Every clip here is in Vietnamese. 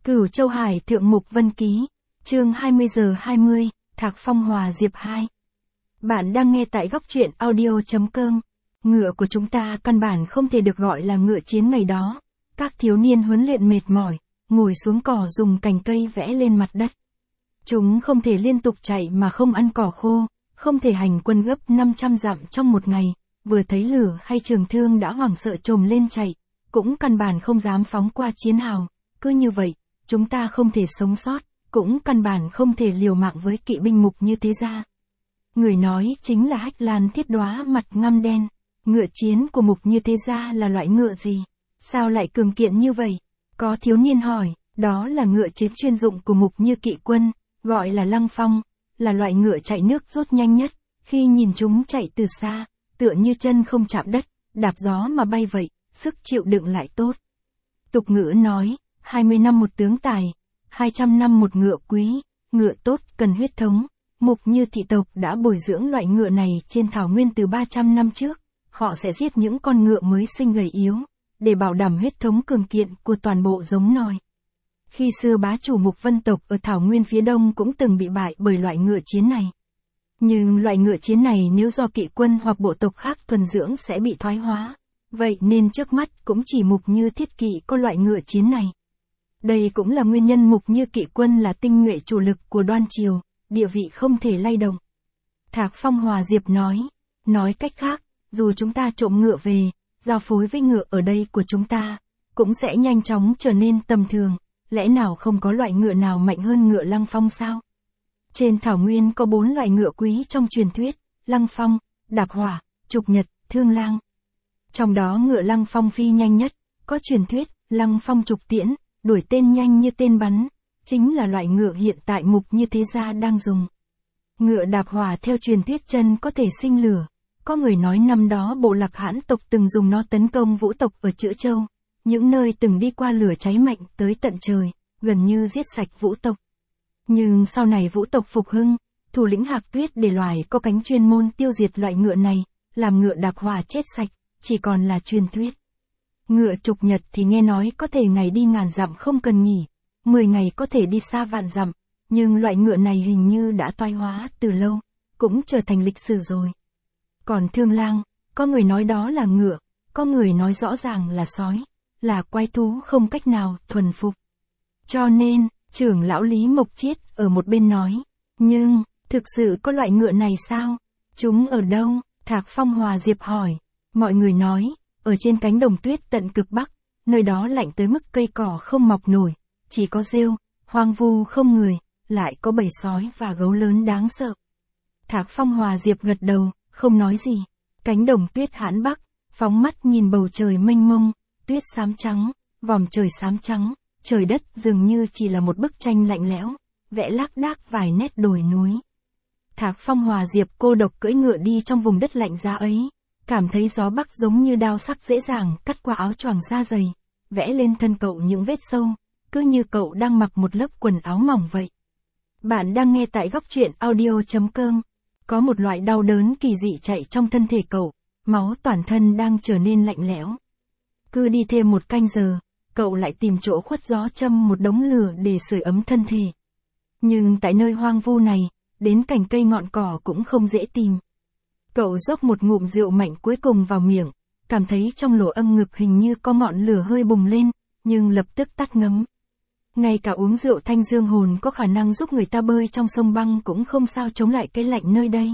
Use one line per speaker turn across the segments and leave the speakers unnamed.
Cửu Châu Hải Thượng Mục Vân Ký, chương 20:20, Thạc Phong Hòa Diệp 2. Bạn đang nghe tại góc truyện audio.com. Ngựa của chúng ta căn bản không thể được gọi là ngựa chiến ngày đó. Các thiếu niên huấn luyện mệt mỏi, ngồi xuống cỏ dùng cành cây vẽ lên mặt đất. Chúng không thể liên tục chạy mà không ăn cỏ khô, không thể hành quân gấp 500 dặm trong một ngày, vừa thấy lửa hay trường thương đã hoảng sợ trồm lên chạy, cũng căn bản không dám phóng qua chiến hào. Cứ như vậy, chúng ta không thể sống sót, cũng căn bản không thể liều mạng với kỵ binh Mục Như Thế Gia. Người nói chính là Hách Lan Thiết Đóa mặt ngăm đen. Ngựa chiến của Mục Như Thế Gia là loại ngựa gì? Sao lại cường kiện như vậy? Có thiếu niên hỏi, đó là ngựa chiến chuyên dụng của Mục Như kỵ quân, gọi là Lăng Phong, là loại ngựa chạy nước rút nhanh nhất, khi nhìn chúng chạy từ xa, tựa như chân không chạm đất, đạp gió mà bay vậy, sức chịu đựng lại tốt. Tục ngữ nói, 20 năm một tướng tài, 200 năm một ngựa quý, ngựa tốt cần huyết thống. Mục Như thị tộc đã bồi dưỡng loại ngựa này trên thảo nguyên từ 300 năm trước, họ sẽ giết những con ngựa mới sinh gầy yếu, để bảo đảm huyết thống cường kiện của toàn bộ giống nòi. Khi xưa bá chủ Mục Vân tộc ở thảo nguyên phía đông cũng từng bị bại bởi loại ngựa chiến này. Nhưng loại ngựa chiến này nếu do kỵ quân hoặc bộ tộc khác thuần dưỡng sẽ bị thoái hóa, vậy nên trước mắt cũng chỉ Mục Như thiết kỵ có loại ngựa chiến này. Đây cũng là nguyên nhân Mục Như kỵ quân là tinh nhuệ chủ lực của Đoan Triều, địa vị không thể lay động. Thạc Phong Hòa Diệp nói cách khác, dù chúng ta trộm ngựa về, giao phối với ngựa ở đây của chúng ta, cũng sẽ nhanh chóng trở nên tầm thường, lẽ nào không có loại ngựa nào mạnh hơn ngựa Lăng Phong sao? Trên thảo nguyên có 4 loại ngựa quý trong truyền thuyết, Lăng Phong, Đạp Hỏa, Trục Nhật, Thương Lang. Trong đó ngựa Lăng Phong phi nhanh nhất, có truyền thuyết, Lăng Phong Trục Tiễn, đuổi tên nhanh như tên bắn, chính là loại ngựa hiện tại Mục Như Thế Gia đang dùng. Ngựa Đạp Hỏa theo truyền thuyết chân có thể sinh lửa, có người nói năm đó bộ Lạc Hãn tộc từng dùng nó tấn công Vũ tộc ở Chữ Châu, những nơi từng đi qua lửa cháy mạnh tới tận trời, gần như giết sạch Vũ tộc. Nhưng sau này Vũ tộc phục hưng, thủ lĩnh Hạc Tuyết để loài có cánh chuyên môn tiêu diệt loại ngựa này, làm ngựa Đạp Hỏa chết sạch, chỉ còn là truyền thuyết. Ngựa Trục Nhật thì nghe nói có thể ngày đi ngàn dặm không cần nghỉ, 10 ngày có thể đi xa vạn dặm, nhưng loại ngựa này hình như đã toái hóa từ lâu, cũng trở thành lịch sử rồi. Còn Thương Lang, có người nói đó là ngựa, có người nói rõ ràng là sói, là quái thú không cách nào thuần phục. Cho nên, trưởng lão Lý Mộc Chiết ở một bên nói, nhưng, thực sự có loại ngựa này sao? Chúng ở đâu? Thạc Phong Hòa Diệp hỏi. Mọi người nói, ở trên cánh đồng tuyết tận cực Bắc, nơi đó lạnh tới mức cây cỏ không mọc nổi, chỉ có rêu, hoang vu không người, lại có bầy sói và gấu lớn đáng sợ. Thạc Phong Hòa Diệp gật đầu, không nói gì. Cánh đồng tuyết Hãn Bắc, phóng mắt nhìn bầu trời mênh mông, tuyết xám trắng, vòm trời xám trắng, trời đất dường như chỉ là một bức tranh lạnh lẽo, vẽ lác đác vài nét đồi núi. Thạc Phong Hòa Diệp cô độc cưỡi ngựa đi trong vùng đất lạnh giá ấy, cảm thấy gió bắc giống như đao sắc dễ dàng cắt qua áo choàng da dày, vẽ lên thân cậu những vết sâu, cứ như cậu đang mặc một lớp quần áo mỏng vậy. Bạn đang nghe tại góc truyện audio.com. Có một loại đau đớn kỳ dị chạy trong thân thể cậu, máu toàn thân đang trở nên lạnh lẽo. Cứ đi thêm một canh giờ, cậu lại tìm chỗ khuất gió châm một đống lửa để sưởi ấm thân thể. Nhưng tại nơi hoang vu này, đến cành cây ngọn cỏ cũng không dễ tìm. Cậu dốc một ngụm rượu mạnh cuối cùng vào miệng, cảm thấy trong lỗ âm ngực hình như có ngọn lửa hơi bùng lên, nhưng lập tức tắt ngấm. Ngay cả uống rượu thanh dương hồn có khả năng giúp người ta bơi trong sông băng cũng không sao chống lại cái lạnh nơi đây.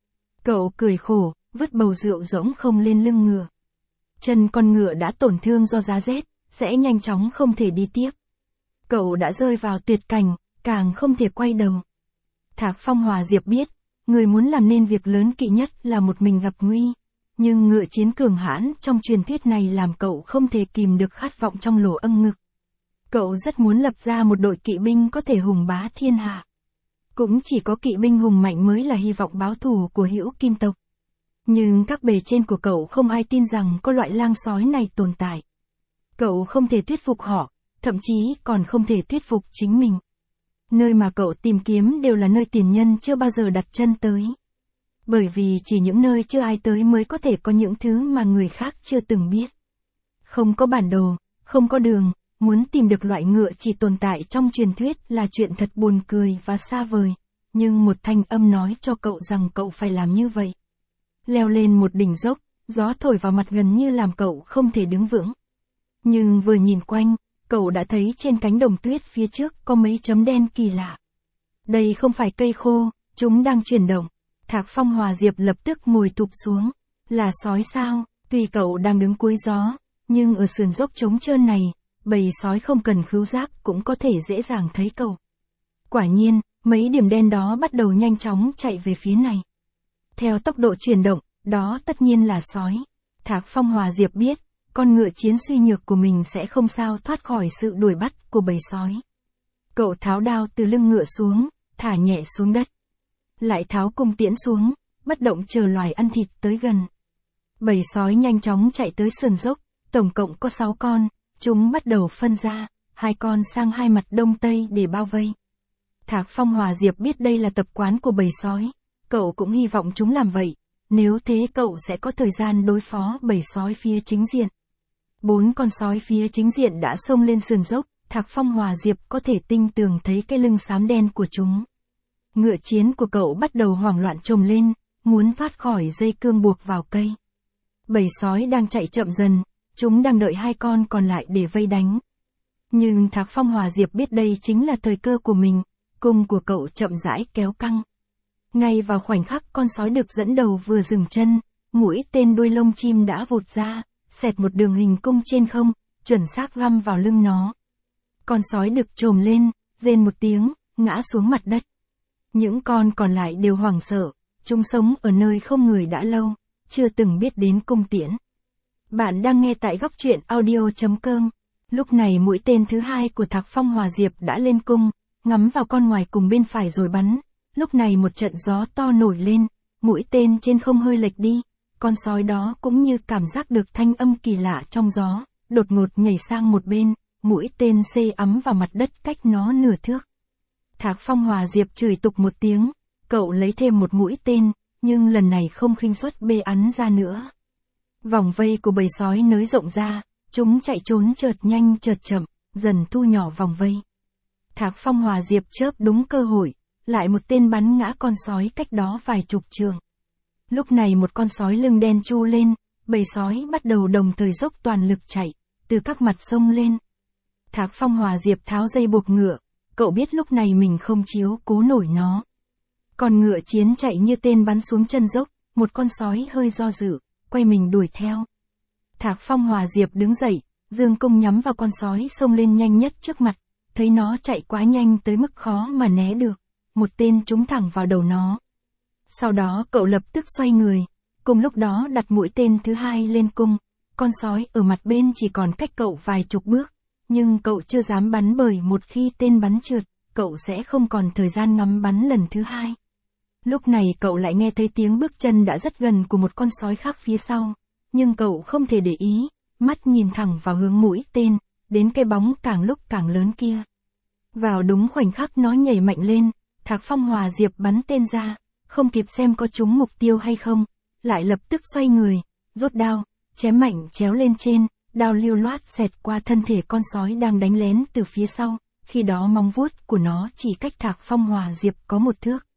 Cậu cười khổ, vứt bầu rượu rỗng không lên lưng ngựa. Chân con ngựa đã tổn thương do giá rét, sẽ nhanh chóng không thể đi tiếp. Cậu đã rơi vào tuyệt cảnh, càng không thể quay đầu. Thạc Phong Hòa Diệp biết, người muốn làm nên việc lớn kỵ nhất là một mình gặp nguy. Nhưng ngựa chiến cường hãn trong truyền thuyết này làm cậu không thể kìm được khát vọng trong lỗ âm ngực. Cậu rất muốn lập ra một đội kỵ binh có thể hùng bá thiên hạ. Cũng chỉ có kỵ binh hùng mạnh mới là hy vọng báo thù của Hữu Kim tộc. Nhưng các bề trên của cậu không ai tin rằng có loại lang sói này tồn tại. Cậu không thể thuyết phục họ, thậm chí còn không thể thuyết phục chính mình. Nơi mà cậu tìm kiếm đều là nơi tiền nhân chưa bao giờ đặt chân tới. Bởi vì chỉ những nơi chưa ai tới mới có thể có những thứ mà người khác chưa từng biết. Không có bản đồ, không có đường, muốn tìm được loại ngựa chỉ tồn tại trong truyền thuyết là chuyện thật buồn cười và xa vời, nhưng một thanh âm nói cho cậu rằng cậu phải làm như vậy. Leo lên một đỉnh dốc, gió thổi vào mặt gần như làm cậu không thể đứng vững. Nhưng vừa nhìn quanh, cậu đã thấy trên cánh đồng tuyết phía trước có mấy chấm đen kỳ lạ. Đây không phải cây khô, chúng đang chuyển động. Thạc Phong Hòa Diệp lập tức ngồi thụp xuống. Là sói sao? Tuy cậu đang đứng cuối gió, nhưng ở sườn dốc trống trơn này, bầy sói không cần khứu giác cũng có thể dễ dàng thấy cậu. Quả nhiên, mấy điểm đen đó bắt đầu nhanh chóng chạy về phía này. Theo tốc độ chuyển động, đó tất nhiên là sói. Thạc Phong Hòa Diệp biết, con ngựa chiến suy nhược của mình sẽ không sao thoát khỏi sự đuổi bắt của bầy sói. Cậu tháo đao từ lưng ngựa xuống, thả nhẹ xuống đất. Lại tháo cung tiễn xuống, bất động chờ loài ăn thịt tới gần. Bầy sói nhanh chóng chạy tới sườn dốc, tổng cộng có 6 con, chúng bắt đầu phân ra, 2 con sang hai mặt đông tây để bao vây. Thạc Phong Hòa Diệp biết đây là tập quán của bầy sói, cậu cũng hy vọng chúng làm vậy, nếu thế cậu sẽ có thời gian đối phó bầy sói phía chính diện. 4 con sói phía chính diện đã xông lên sườn dốc, Thạc Phong Hòa Diệp có thể tinh tường thấy cái lưng xám đen của chúng. Ngựa chiến của cậu bắt đầu hoảng loạn trồm lên, muốn thoát khỏi dây cương buộc vào cây. Bầy sói đang chạy chậm dần, chúng đang đợi 2 con còn lại để vây đánh. Nhưng Thạc Phong Hòa Diệp biết đây chính là thời cơ của mình, cung của cậu chậm rãi kéo căng. Ngay vào khoảnh khắc con sói đực dẫn đầu vừa dừng chân, mũi tên đuôi lông chim đã vụt ra, xẹt một đường hình cung trên không, chuẩn xác găm vào lưng nó. Con sói đực trồm lên, rên một tiếng, ngã xuống mặt đất. Những con còn lại đều hoảng sợ, chúng sống ở nơi không người đã lâu, chưa từng biết đến cung tiễn. Bạn đang nghe tại góc truyện audio.com. Lúc này mũi tên thứ 2 của Thạc Phong Hòa Diệp đã lên cung, ngắm vào con ngoài cùng bên phải rồi bắn. Lúc này một trận gió to nổi lên, mũi tên trên không hơi lệch đi, con sói đó cũng như cảm giác được thanh âm kỳ lạ trong gió, đột ngột nhảy sang một bên, mũi tên xê ắm vào mặt đất cách nó nửa thước. Thạc Phong Hòa Diệp chửi tục một tiếng, cậu lấy thêm một mũi tên, nhưng lần này không khinh suất bê ắn ra nữa. Vòng vây của bầy sói nới rộng ra, chúng chạy trốn chợt nhanh chợt chậm, dần thu nhỏ vòng vây. Thạc Phong Hòa Diệp chớp đúng cơ hội, lại một tên bắn ngã con sói cách đó vài chục trượng. Lúc này một con sói lưng đen chu lên, bầy sói bắt đầu đồng thời dốc toàn lực chạy, từ các mặt sông lên. Thạc Phong Hòa Diệp tháo dây buộc ngựa, cậu biết lúc này mình không chiếu cố nổi nó. Còn ngựa chiến chạy như tên bắn xuống chân dốc, một con sói hơi do dự, quay mình đuổi theo. Thạc Phong Hòa Diệp đứng dậy, dương cung nhắm vào con sói xông lên nhanh nhất trước mặt, thấy nó chạy quá nhanh tới mức khó mà né được, một tên trúng thẳng vào đầu nó. Sau đó cậu lập tức xoay người, cùng lúc đó đặt mũi tên thứ 2 lên cung, con sói ở mặt bên chỉ còn cách cậu vài chục bước, nhưng cậu chưa dám bắn bởi một khi tên bắn trượt, cậu sẽ không còn thời gian ngắm bắn lần thứ 2. Lúc này cậu lại nghe thấy tiếng bước chân đã rất gần của một con sói khác phía sau, nhưng cậu không thể để ý, mắt nhìn thẳng vào hướng mũi tên, đến cái bóng càng lúc càng lớn kia. Vào đúng khoảnh khắc nó nhảy mạnh lên, Thạc Phong Hòa Diệp bắn tên ra, không kịp xem có trúng mục tiêu hay không, lại lập tức xoay người, rút đao, chém mạnh chéo lên trên, đao lưu loát xẹt qua thân thể con sói đang đánh lén từ phía sau, khi đó móng vuốt của nó chỉ cách Thạc Phong Hòa Diệp có một thước.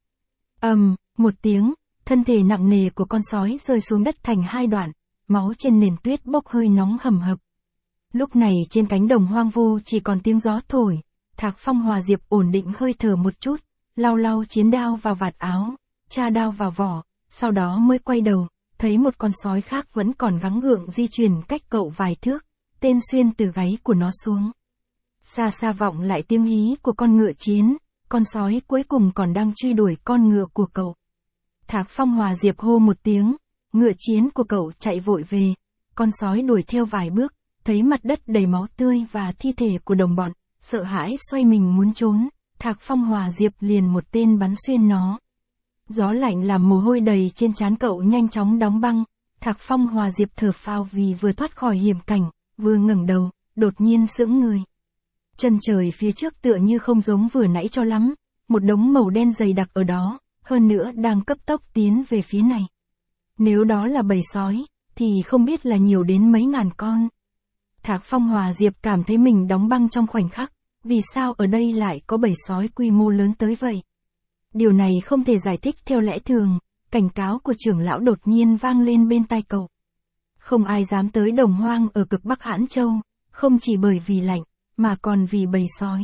Một tiếng, thân thể nặng nề của con sói rơi xuống đất thành 2 đoạn, máu trên nền tuyết bốc hơi nóng hầm hập. Lúc này trên cánh đồng hoang vu chỉ còn tiếng gió thổi, Thạc Phong Hòa Diệp ổn định hơi thở một chút, lau lau chiến đao vào vạt áo, tra đao vào vỏ, sau đó mới quay đầu, thấy một con sói khác vẫn còn gắng gượng di chuyển cách cậu vài thước, tên xuyên từ gáy của nó xuống. Xa xa vọng lại tiếng hí của con ngựa chiến, con sói cuối cùng còn đang truy đuổi con ngựa của cậu. Thạc Phong Hòa Diệp hô một tiếng, ngựa chiến của cậu chạy vội về, con sói đuổi theo vài bước, thấy mặt đất đầy máu tươi và thi thể của đồng bọn, sợ hãi xoay mình muốn trốn, Thạc Phong Hòa Diệp liền một tên bắn xuyên nó. Gió lạnh làm mồ hôi đầy trên trán cậu nhanh chóng đóng băng, Thạc Phong Hòa Diệp thở phào vì vừa thoát khỏi hiểm cảnh, vừa ngẩng đầu, đột nhiên sững người. Chân trời phía trước tựa như không giống vừa nãy cho lắm, một đống màu đen dày đặc ở đó, hơn nữa đang cấp tốc tiến về phía này. Nếu đó là bầy sói, thì không biết là nhiều đến mấy ngàn con. Thạc Phong Hòa Diệp cảm thấy mình đóng băng trong khoảnh khắc, vì sao ở đây lại có bầy sói quy mô lớn tới vậy? Điều này không thể giải thích theo lẽ thường, cảnh cáo của trưởng lão đột nhiên vang lên bên tai cậu. Không ai dám tới đồng hoang ở cực Bắc Hãn Châu, không chỉ bởi vì lạnh, mà còn vì bầy sói.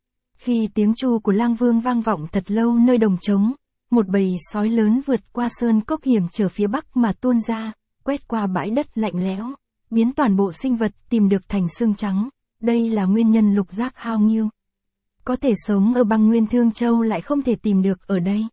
Khi tiếng tru của Lang Vương vang vọng thật lâu nơi đồng trống, một bầy sói lớn vượt qua sơn cốc hiểm trở phía bắc mà tuôn ra, quét qua bãi đất lạnh lẽo, biến toàn bộ sinh vật tìm được thành xương trắng. Đây là nguyên nhân lục giác hao nghiêu. Có thể sống ở băng nguyên Thương Châu lại không thể tìm được ở đây.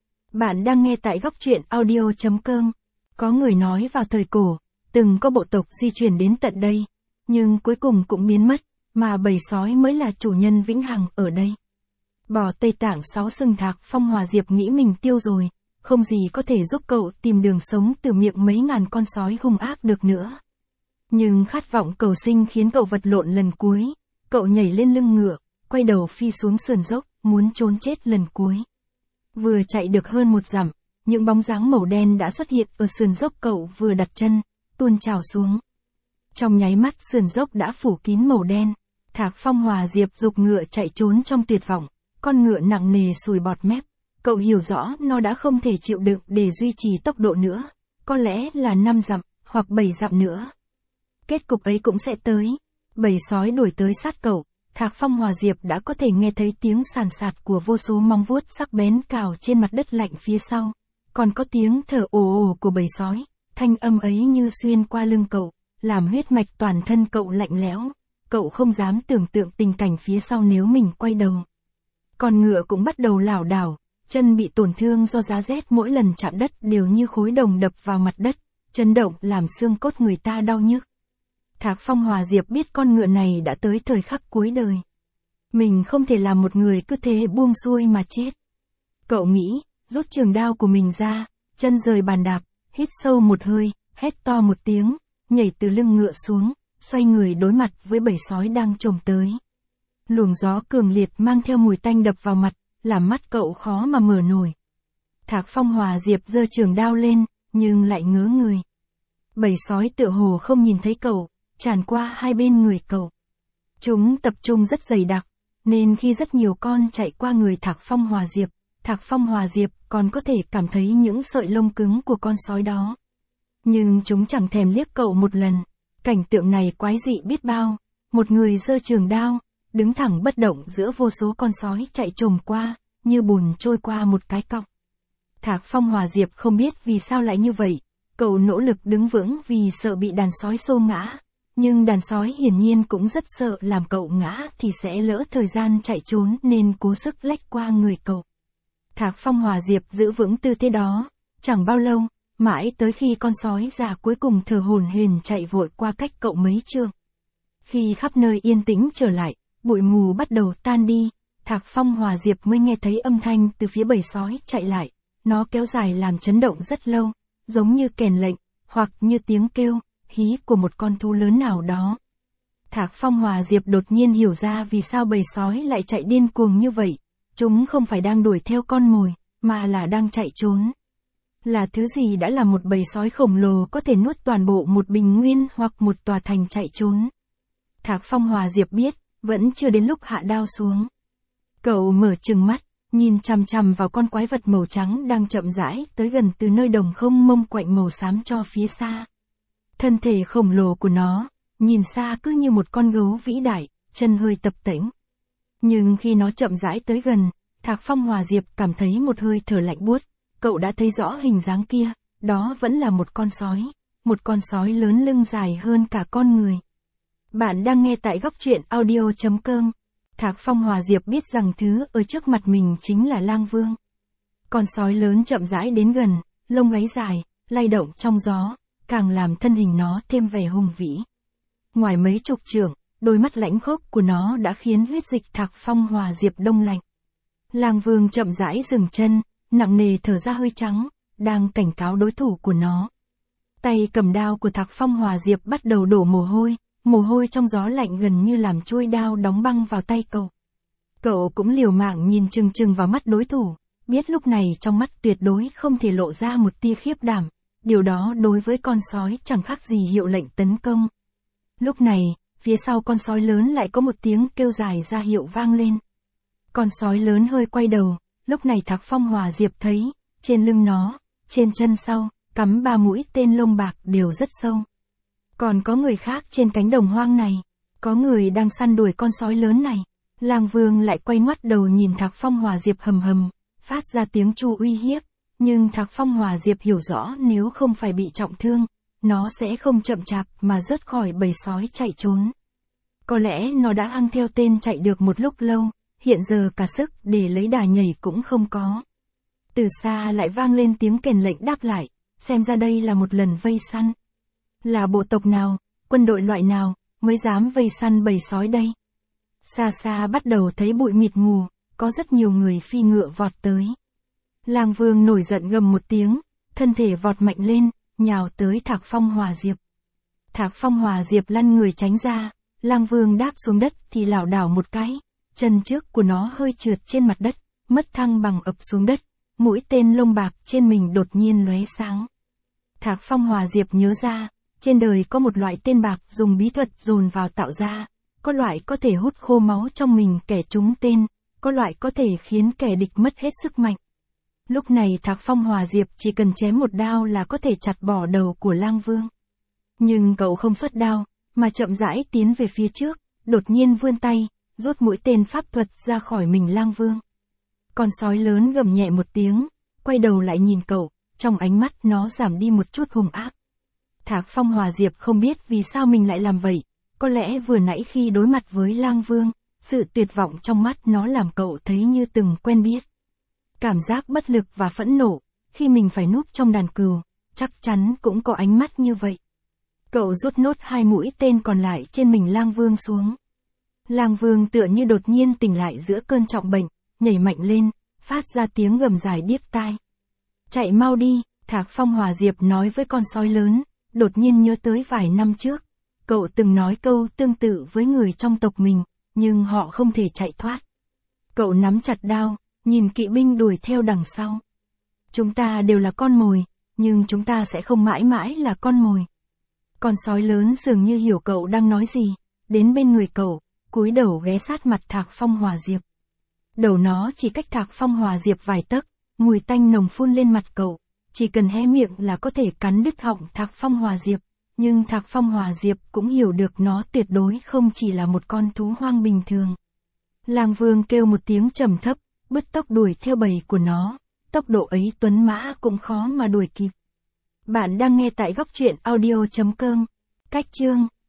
Bạn đang nghe tại góc truyện audio.com. Có người nói vào thời cổ, từng có bộ tộc di chuyển đến tận đây, nhưng cuối cùng cũng biến mất, mà bầy sói mới là chủ nhân vĩnh hằng ở đây. Bò Tây Tạng 6 sừng. Thạc Phong Hòa Diệp nghĩ mình tiêu rồi, không gì có thể giúp cậu tìm đường sống từ miệng mấy ngàn con sói hung ác được nữa. Nhưng khát vọng cầu sinh khiến cậu vật lộn lần cuối, cậu nhảy lên lưng ngựa, quay đầu phi xuống sườn dốc, muốn trốn chết lần cuối. Vừa chạy được hơn 1 dặm, những bóng dáng màu đen đã xuất hiện ở sườn dốc cậu vừa đặt chân, tuôn trào xuống. Trong nháy mắt sườn dốc đã phủ kín màu đen, Thạc Phong Hòa Diệp giục ngựa chạy trốn trong tuyệt vọng, con ngựa nặng nề sùi bọt mép, cậu hiểu rõ nó đã không thể chịu đựng để duy trì tốc độ nữa, có lẽ là 5 dặm, hoặc 7 dặm nữa. Kết cục ấy cũng sẽ tới, bầy sói đuổi tới sát cậu, Thạc Phong Hòa Diệp đã có thể nghe thấy tiếng sàn sạt của vô số móng vuốt sắc bén cào trên mặt đất lạnh phía sau, còn có tiếng thở ồ ồ của bầy sói, thanh âm ấy như xuyên qua lưng cậu, làm huyết mạch toàn thân cậu lạnh lẽo, cậu không dám tưởng tượng tình cảnh phía sau nếu mình quay đầu. Con ngựa cũng bắt đầu lảo đảo, chân bị tổn thương do giá rét mỗi lần chạm đất đều như khối đồng đập vào mặt đất, chấn động làm xương cốt người ta đau nhức. Thạc Phong Hòa Diệp biết con ngựa này đã tới thời khắc cuối đời. Mình không thể làm một người cứ thế buông xuôi mà chết. Cậu nghĩ, rút trường đao của mình ra, chân rời bàn đạp, hít sâu một hơi, hét to một tiếng, nhảy từ lưng ngựa xuống, xoay người đối mặt với bầy sói đang chồm tới. Luồng gió cường liệt mang theo mùi tanh đập vào mặt, làm mắt cậu khó mà mở nổi. Thạc Phong Hòa Diệp giơ trường đao lên, nhưng lại ngớ người. Bầy sói tựa hồ không nhìn thấy cậu, tràn qua hai bên người cậu. Chúng tập trung rất dày đặc, nên khi rất nhiều con chạy qua người Thạc Phong Hòa Diệp còn có thể cảm thấy những sợi lông cứng của con sói đó. Nhưng chúng chẳng thèm liếc cậu một lần. Cảnh tượng này quái dị biết bao, một người giơ trường đao, đứng thẳng bất động giữa vô số con sói chạy chồm qua, như bùn trôi qua một cái cọc. Thạc Phong Hòa Diệp không biết vì sao lại như vậy, cậu nỗ lực đứng vững vì sợ bị đàn sói xô ngã, nhưng đàn sói hiển nhiên cũng rất sợ làm cậu ngã thì sẽ lỡ thời gian chạy trốn nên cố sức lách qua người cậu. Thạc Phong Hòa Diệp giữ vững tư thế đó, chẳng bao lâu, mãi tới khi con sói già cuối cùng thở hổn hển chạy vội qua cách cậu mấy trượng. Khi khắp nơi yên tĩnh trở lại, bụi mù bắt đầu tan đi, Thạc Phong Hòa Diệp mới nghe thấy âm thanh từ phía bầy sói chạy lại, nó kéo dài làm chấn động rất lâu, giống như kèn lệnh, hoặc như tiếng kêu, hí của một con thú lớn nào đó. Thạc Phong Hòa Diệp đột nhiên hiểu ra vì sao bầy sói lại chạy điên cuồng như vậy, chúng không phải đang đuổi theo con mồi, mà là đang chạy trốn. Là thứ gì đã làm một bầy sói khổng lồ có thể nuốt toàn bộ một bình nguyên hoặc một tòa thành chạy trốn? Thạc Phong Hòa Diệp biết, vẫn chưa đến lúc hạ đao xuống. Cậu mở trừng mắt, nhìn chằm chằm vào con quái vật màu trắng đang chậm rãi tới gần từ nơi đồng không mông quạnh màu xám cho phía xa. Thân thể khổng lồ của nó, nhìn xa cứ như một con gấu vĩ đại, chân hơi tập tễnh. Nhưng khi nó chậm rãi tới gần, Thạc Phong Hòa Diệp cảm thấy một hơi thở lạnh buốt. Cậu đã thấy rõ hình dáng kia, đó vẫn là một con sói lớn lưng dài hơn cả con người. Bạn đang nghe tại góc truyện audio.com. Thạc Phong Hòa Diệp biết rằng thứ ở trước mặt mình chính là Lang Vương. Con sói lớn chậm rãi đến gần, lông gáy dài, lay động trong gió, càng làm thân hình nó thêm vẻ hùng vĩ. Ngoài mấy chục trượng, đôi mắt lãnh khốc của nó đã khiến huyết dịch Thạc Phong Hòa Diệp đông lạnh. Lang Vương chậm rãi dừng chân, nặng nề thở ra hơi trắng, đang cảnh cáo đối thủ của nó. Tay cầm đao của Thạc Phong Hòa Diệp bắt đầu đổ mồ hôi trong gió lạnh gần như làm chuôi đao đóng băng vào tay cậu. Cậu cũng liều mạng nhìn chừng chừng vào mắt đối thủ, biết lúc này trong mắt tuyệt đối không thể lộ ra một tia khiếp đảm, điều đó đối với con sói chẳng khác gì hiệu lệnh tấn công. Lúc này, phía sau con sói lớn lại có một tiếng kêu dài ra hiệu vang lên. Con sói lớn hơi quay đầu, lúc này Thạc Phong Hòa Diệp thấy, trên lưng nó, trên chân sau, cắm 3 mũi tên lông bạc đều rất sâu. Còn có người khác trên cánh đồng hoang này, có người đang săn đuổi con sói lớn này. Lang Vương lại quay ngoắt đầu nhìn Thạc Phong Hòa Diệp hầm hầm, phát ra tiếng chu uy hiếp, nhưng Thạc Phong Hòa Diệp hiểu rõ nếu không phải bị trọng thương, nó sẽ không chậm chạp mà rớt khỏi bầy sói chạy trốn. Có lẽ nó đã ăn theo tên chạy được một lúc lâu, hiện giờ cả sức để lấy đà nhảy cũng không có. Từ xa lại vang lên tiếng kèn lệnh đáp lại, xem ra đây là một lần vây săn. Là bộ tộc nào, quân đội loại nào, mới dám vây săn bầy sói đây? Xa xa bắt đầu thấy bụi mịt mù, có rất nhiều người phi ngựa vọt tới. Lang Vương nổi giận gầm một tiếng, thân thể vọt mạnh lên, nhào tới Thạc Phong Hòa Diệp. Thạc Phong Hòa Diệp lăn người tránh ra, Lang Vương đáp xuống đất thì lảo đảo một cái, chân trước của nó hơi trượt trên mặt đất, mất thăng bằng ập xuống đất, mũi tên lông bạc trên mình đột nhiên lóe sáng. Thạc Phong Hòa Diệp nhớ ra, trên đời có một loại tên bạc dùng bí thuật dồn vào tạo ra, có loại có thể hút khô máu trong mình kẻ trúng tên, có loại có thể khiến kẻ địch mất hết sức mạnh. Lúc này Thạc Phong Hòa Diệp chỉ cần chém một đao là có thể chặt bỏ đầu của Lang Vương. Nhưng cậu không xuất đao, mà chậm rãi tiến về phía trước, đột nhiên vươn tay, rút mũi tên pháp thuật ra khỏi mình Lang Vương. Con sói lớn gầm nhẹ một tiếng, quay đầu lại nhìn cậu, trong ánh mắt nó giảm đi một chút hung ác. Thạc Phong Hòa Diệp không biết vì sao mình lại làm vậy, có lẽ vừa nãy khi đối mặt với Lang Vương, sự tuyệt vọng trong mắt nó làm cậu thấy như từng quen biết. Cảm giác bất lực và phẫn nộ, khi mình phải núp trong đàn cừu, chắc chắn cũng có ánh mắt như vậy. Cậu rút nốt 2 mũi tên còn lại trên mình Lang Vương xuống. Lang Vương tựa như đột nhiên tỉnh lại giữa cơn trọng bệnh, nhảy mạnh lên, phát ra tiếng gầm dài điếc tai. Chạy mau đi, Thạc Phong Hòa Diệp nói với con sói lớn, đột nhiên nhớ tới vài năm trước. Cậu từng nói câu tương tự với người trong tộc mình, nhưng họ không thể chạy thoát. Cậu nắm chặt đao, nhìn kỵ binh đuổi theo đằng sau. Chúng ta đều là con mồi, nhưng chúng ta sẽ không mãi mãi là con mồi. Con sói lớn dường như hiểu cậu đang nói gì, đến bên người cậu, cúi đầu ghé sát mặt Thạc Phong Hòa Diệp. Đầu nó chỉ cách Thạc Phong Hòa Diệp vài tấc, mùi tanh nồng phun lên mặt cậu, chỉ cần hé miệng là có thể cắn đứt họng Thạc Phong Hòa Diệp. Nhưng Thạc Phong Hòa Diệp cũng hiểu được nó tuyệt đối không chỉ là một con thú hoang bình thường. Lang Vương kêu một tiếng trầm thấp, bứt tốc đuổi theo bầy của nó, tốc độ ấy tuấn mã cũng khó mà đuổi kịp. Bạn đang nghe tại góc truyện audio.com. Cách chương